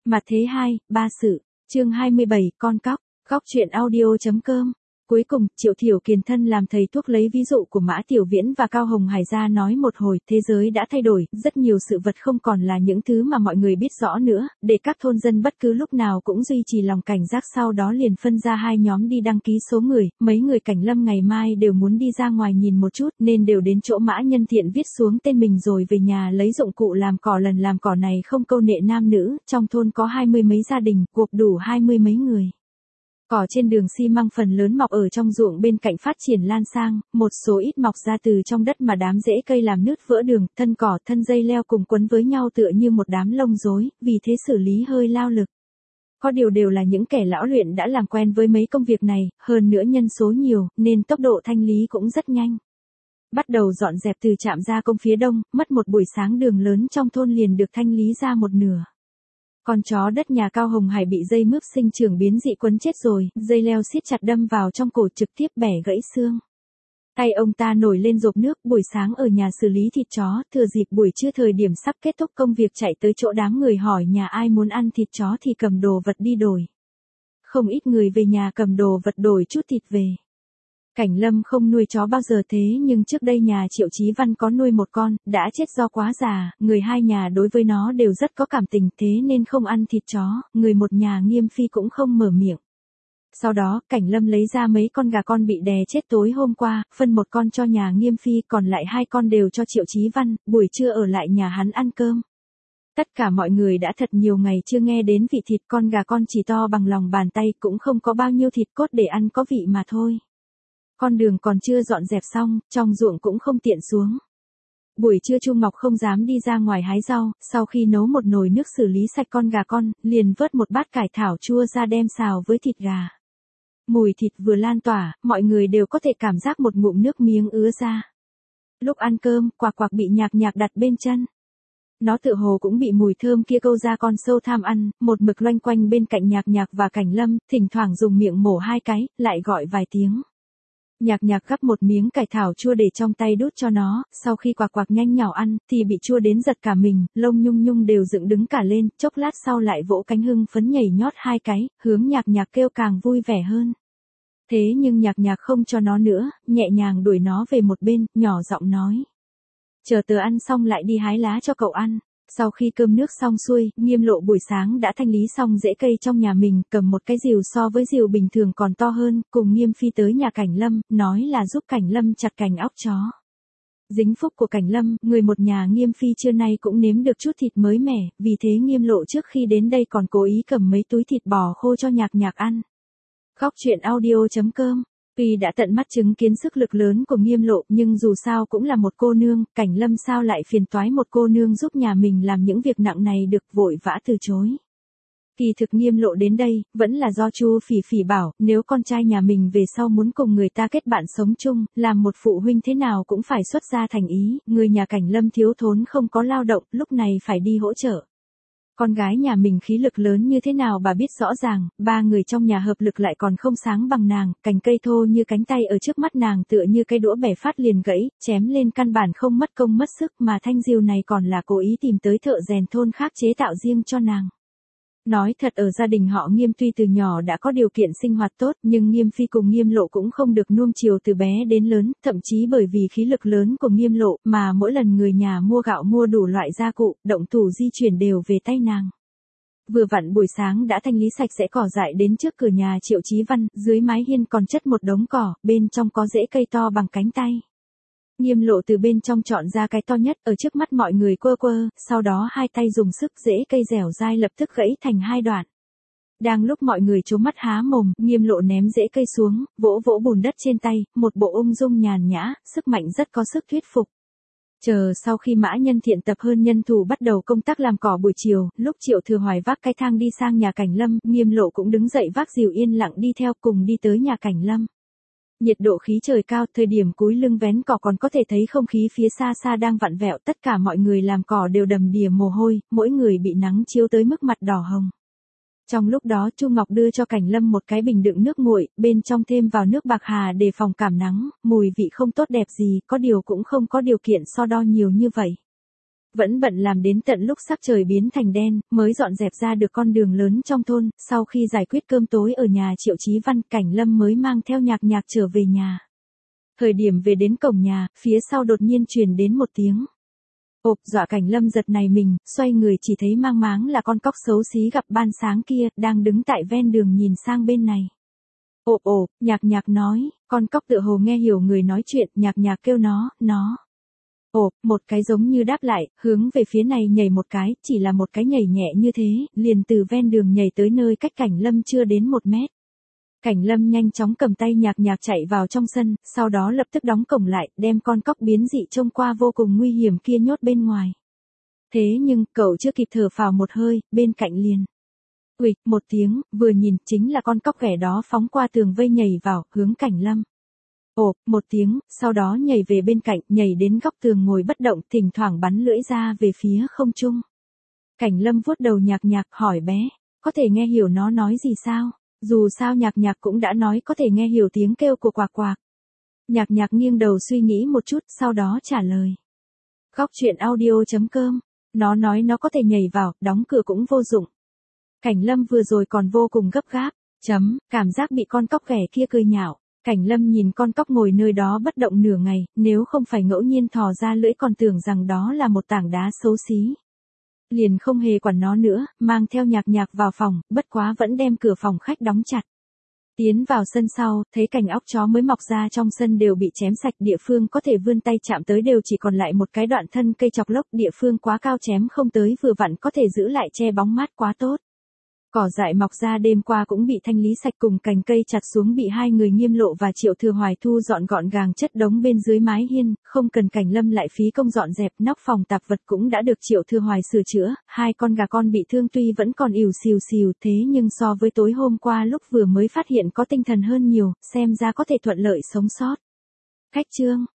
Mặt thế 2, ba sự, chương 27, con cóc, góc truyện audio.com. Cuối cùng, Triệu Thiểu Kiền thân làm thầy thuốc lấy ví dụ của Mã Tiểu Viễn và Cao Hồng Hải ra nói một hồi, thế giới đã thay đổi, rất nhiều sự vật không còn là những thứ mà mọi người biết rõ nữa, để các thôn dân bất cứ lúc nào cũng duy trì lòng cảnh giác. Sau đó liền phân ra hai nhóm đi đăng ký số người, mấy người Cảnh Lâm ngày mai đều muốn đi ra ngoài nhìn một chút, nên đều đến chỗ Mã Nhân Thiện viết xuống tên mình rồi về nhà lấy dụng cụ làm cỏ. Lần làm cỏ này không câu nệ nam nữ, trong thôn có 20 mấy gia đình, gộp đủ 20 mấy người. Cỏ trên đường xi măng phần lớn mọc ở trong ruộng bên cạnh phát triển lan sang, một số ít mọc ra từ trong đất mà đám rễ cây làm nứt vỡ đường, thân cỏ thân dây leo cùng quấn với nhau tựa như một đám lông rối, vì thế xử lý hơi lao lực. Có điều đều là những kẻ lão luyện đã làm quen với mấy công việc này, hơn nữa nhân số nhiều, nên tốc độ thanh lý cũng rất nhanh. Bắt đầu dọn dẹp từ trạm gia công phía đông, mất một buổi sáng đường lớn trong thôn liền được thanh lý ra một nửa. Con chó đất nhà Cao Hồng Hải bị dây mướp sinh trưởng biến dị quấn chết rồi, dây leo siết chặt đâm vào trong cổ trực tiếp bẻ gãy xương. Tay ông ta nổi lên rộp nước, buổi sáng ở nhà xử lý thịt chó, thừa dịp buổi trưa thời điểm sắp kết thúc công việc chạy tới chỗ đám người hỏi nhà ai muốn ăn thịt chó thì cầm đồ vật đi đổi. Không ít người về nhà cầm đồ vật đổi chút thịt về. Cảnh Lâm không nuôi chó bao giờ thế nhưng trước đây nhà Triệu Chí Văn có nuôi một con, đã chết do quá già, người hai nhà đối với nó đều rất có cảm tình thế nên không ăn thịt chó, người một nhà Nghiêm Phi cũng không mở miệng. Sau đó, Cảnh Lâm lấy ra mấy con gà con bị đè chết tối hôm qua, phân một con cho nhà Nghiêm Phi còn lại hai con đều cho Triệu Chí Văn, buổi trưa ở lại nhà hắn ăn cơm. Tất cả mọi người đã thật nhiều ngày chưa nghe đến vị thịt con gà con chỉ to bằng lòng bàn tay cũng không có bao nhiêu thịt cốt để ăn có vị mà thôi. Con đường còn chưa dọn dẹp xong, trong ruộng cũng không tiện xuống. Buổi trưa Chu Ngọc không dám đi ra ngoài hái rau, sau khi nấu một nồi nước xử lý sạch con gà con, liền vớt một bát cải thảo chua ra đem xào với thịt gà. Mùi thịt vừa lan tỏa, mọi người đều có thể cảm giác một ngụm nước miếng ứa ra. Lúc ăn cơm, Quạc Quạc bị Nhạc Nhạc đặt bên chân. Nó tựa hồ cũng bị mùi thơm kia câu ra con sâu tham ăn, một mực loanh quanh bên cạnh Nhạc Nhạc và Cảnh Lâm, thỉnh thoảng dùng miệng mổ hai cái, lại gọi vài tiếng. Nhạc Nhạc gắp một miếng cải thảo chua để trong tay đút cho nó, sau khi Quạc Quạc nhanh nhảu ăn, thì bị chua đến giật cả mình, lông nhung nhung đều dựng đứng cả lên, chốc lát sau lại vỗ cánh hưng phấn nhảy nhót hai cái, hướng Nhạc Nhạc kêu càng vui vẻ hơn. Thế nhưng Nhạc Nhạc không cho nó nữa, nhẹ nhàng đuổi nó về một bên, nhỏ giọng nói. Chờ tớ ăn xong lại đi hái lá cho cậu ăn. Sau khi cơm nước xong xuôi, Nghiêm Lộ buổi sáng đã thanh lý xong rễ cây trong nhà mình, cầm một cái rìu so với rìu bình thường còn to hơn, cùng Nghiêm Phi tới nhà Cảnh Lâm, nói là giúp Cảnh Lâm chặt cành óc chó. Dính phúc của Cảnh Lâm, người một nhà Nghiêm Phi trưa nay cũng nếm được chút thịt mới mẻ, vì thế Nghiêm Lộ trước khi đến đây còn cố ý cầm mấy túi thịt bò khô cho Nhạc Nhạc ăn. Góc truyện audio.com. Tuy đã tận mắt chứng kiến sức lực lớn của Nghiêm Lộ nhưng dù sao cũng là một cô nương, Cảnh Lâm sao lại phiền toái một cô nương giúp nhà mình làm những việc nặng này được, vội vã từ chối. Kỳ thực Nghiêm Lộ đến đây, vẫn là do Chu Phỉ Phỉ bảo, nếu con trai nhà mình về sau muốn cùng người ta kết bạn sống chung, làm một phụ huynh thế nào cũng phải xuất ra thành ý, người nhà Cảnh Lâm thiếu thốn không có lao động, lúc này phải đi hỗ trợ. Con gái nhà mình khí lực lớn như thế nào bà biết rõ ràng, ba người trong nhà hợp lực lại còn không sáng bằng nàng, cành cây thô như cánh tay ở trước mắt nàng tựa như cây đũa bẻ phát liền gãy, chém lên căn bản không mất công mất sức mà thanh diều này còn là cố ý tìm tới thợ rèn thôn khác chế tạo riêng cho nàng. Nói thật ở gia đình họ Nghiêm tuy từ nhỏ đã có điều kiện sinh hoạt tốt nhưng Nghiêm Phi cùng Nghiêm Lộ cũng không được nuông chiều từ bé đến lớn, thậm chí bởi vì khí lực lớn của Nghiêm Lộ mà mỗi lần người nhà mua gạo mua đủ loại gia cụ, động thủ di chuyển đều về tay nàng. Vừa vặn buổi sáng đã thanh lý sạch sẽ cỏ dại đến trước cửa nhà Triệu Chí Văn, dưới mái hiên còn chất một đống cỏ, bên trong có rễ cây to bằng cánh tay. Nghiêm Lộ từ bên trong chọn ra cái to nhất ở trước mắt mọi người quơ quơ, sau đó hai tay dùng sức rễ cây dẻo dai lập tức gãy thành hai đoạn. Đang lúc mọi người trố mắt há mồm, Nghiêm Lộ ném rễ cây xuống, vỗ vỗ bùn đất trên tay, một bộ ung dung nhàn nhã, sức mạnh rất có sức thuyết phục. Chờ sau khi Mã Nhân Thiện tập hơn nhân thủ bắt đầu công tác làm cỏ buổi chiều, lúc Triệu Thừa Hoài vác cái thang đi sang nhà Cảnh Lâm, Nghiêm Lộ cũng đứng dậy vác rìu yên lặng đi theo cùng đi tới nhà Cảnh Lâm. Nhiệt độ khí trời cao, thời điểm cúi lưng vén cỏ còn có thể thấy không khí phía xa xa đang vặn vẹo, tất cả mọi người làm cỏ đều đầm đìa mồ hôi, mỗi người bị nắng chiếu tới mức mặt đỏ hồng. Trong lúc đó Chu Ngọc đưa cho Cảnh Lâm một cái bình đựng nước nguội, bên trong thêm vào nước bạc hà để phòng cảm nắng, mùi vị không tốt đẹp gì, có điều cũng không có điều kiện so đo nhiều như vậy. Vẫn bận làm đến tận lúc sắc trời biến thành đen, mới dọn dẹp ra được con đường lớn trong thôn, sau khi giải quyết cơm tối ở nhà Triệu Chí Văn, Cảnh Lâm mới mang theo Nhạc Nhạc trở về nhà. Thời điểm về đến cổng nhà, phía sau đột nhiên truyền đến một tiếng ộp, dọa Cảnh Lâm giật nảy mình, xoay người chỉ thấy mang máng là con cóc xấu xí gặp ban sáng kia, đang đứng tại ven đường nhìn sang bên này. Ộp ộp, Nhạc Nhạc nói, con cóc tựa hồ nghe hiểu người nói chuyện, Nhạc Nhạc kêu nó. Ộp, một cái giống như đáp lại, hướng về phía này nhảy một cái, chỉ là một cái nhảy nhẹ như thế, liền từ ven đường nhảy tới nơi cách Cảnh Lâm chưa đến 1 mét. Cảnh Lâm nhanh chóng cầm tay Nhạc Nhạc chạy vào trong sân, sau đó lập tức đóng cổng lại, đem con cóc biến dị trông qua vô cùng nguy hiểm kia nhốt bên ngoài. Thế nhưng, cậu chưa kịp thở phào một hơi, bên cạnh liền. Uịch, một tiếng, vừa nhìn, chính là con cóc ghẻ đó phóng qua tường vây nhảy vào, hướng Cảnh Lâm. Ộp, một tiếng, sau đó nhảy về bên cạnh, nhảy đến góc tường ngồi bất động, thỉnh thoảng bắn lưỡi ra về phía không trung. Cảnh Lâm vuốt đầu Nhạc Nhạc, hỏi bé, có thể nghe hiểu nó nói gì sao? Dù sao Nhạc Nhạc cũng đã nói có thể nghe hiểu tiếng kêu của quạc quạc. Nhạc Nhạc nghiêng đầu suy nghĩ một chút, sau đó trả lời. Góc chuyện audio.com, nó nói nó có thể nhảy vào, đóng cửa cũng vô dụng. Cảnh Lâm vừa rồi còn vô cùng gấp gáp, cảm giác bị con cóc ghẻ kia cười nhạo. Cảnh Lâm nhìn con cóc ngồi nơi đó bất động nửa ngày, nếu không phải ngẫu nhiên thò ra lưỡi còn tưởng rằng đó là một tảng đá xấu xí. Liền không hề quản nó nữa, mang theo Nhạc Nhạc vào phòng, bất quá vẫn đem cửa phòng khách đóng chặt. Tiến vào sân sau, thấy cành óc chó mới mọc ra trong sân đều bị chém sạch, địa phương có thể vươn tay chạm tới đều chỉ còn lại một cái đoạn thân cây chọc lốc, địa phương quá cao chém không tới vừa vặn có thể giữ lại che bóng mát quá tốt. Cỏ dại mọc ra đêm qua cũng bị thanh lý sạch, cùng cành cây chặt xuống bị hai người Nghiêm Lộ và Triệu Thừa Hoài thu dọn gọn gàng chất đống bên dưới mái hiên, không cần Cảnh Lâm lại phí công dọn dẹp, nóc phòng tạp vật cũng đã được Triệu Thừa Hoài sửa chữa, hai con gà con bị thương tuy vẫn còn ỉu xìu thế nhưng so với tối hôm qua lúc vừa mới phát hiện có tinh thần hơn nhiều, xem ra có thể thuận lợi sống sót. Khách trương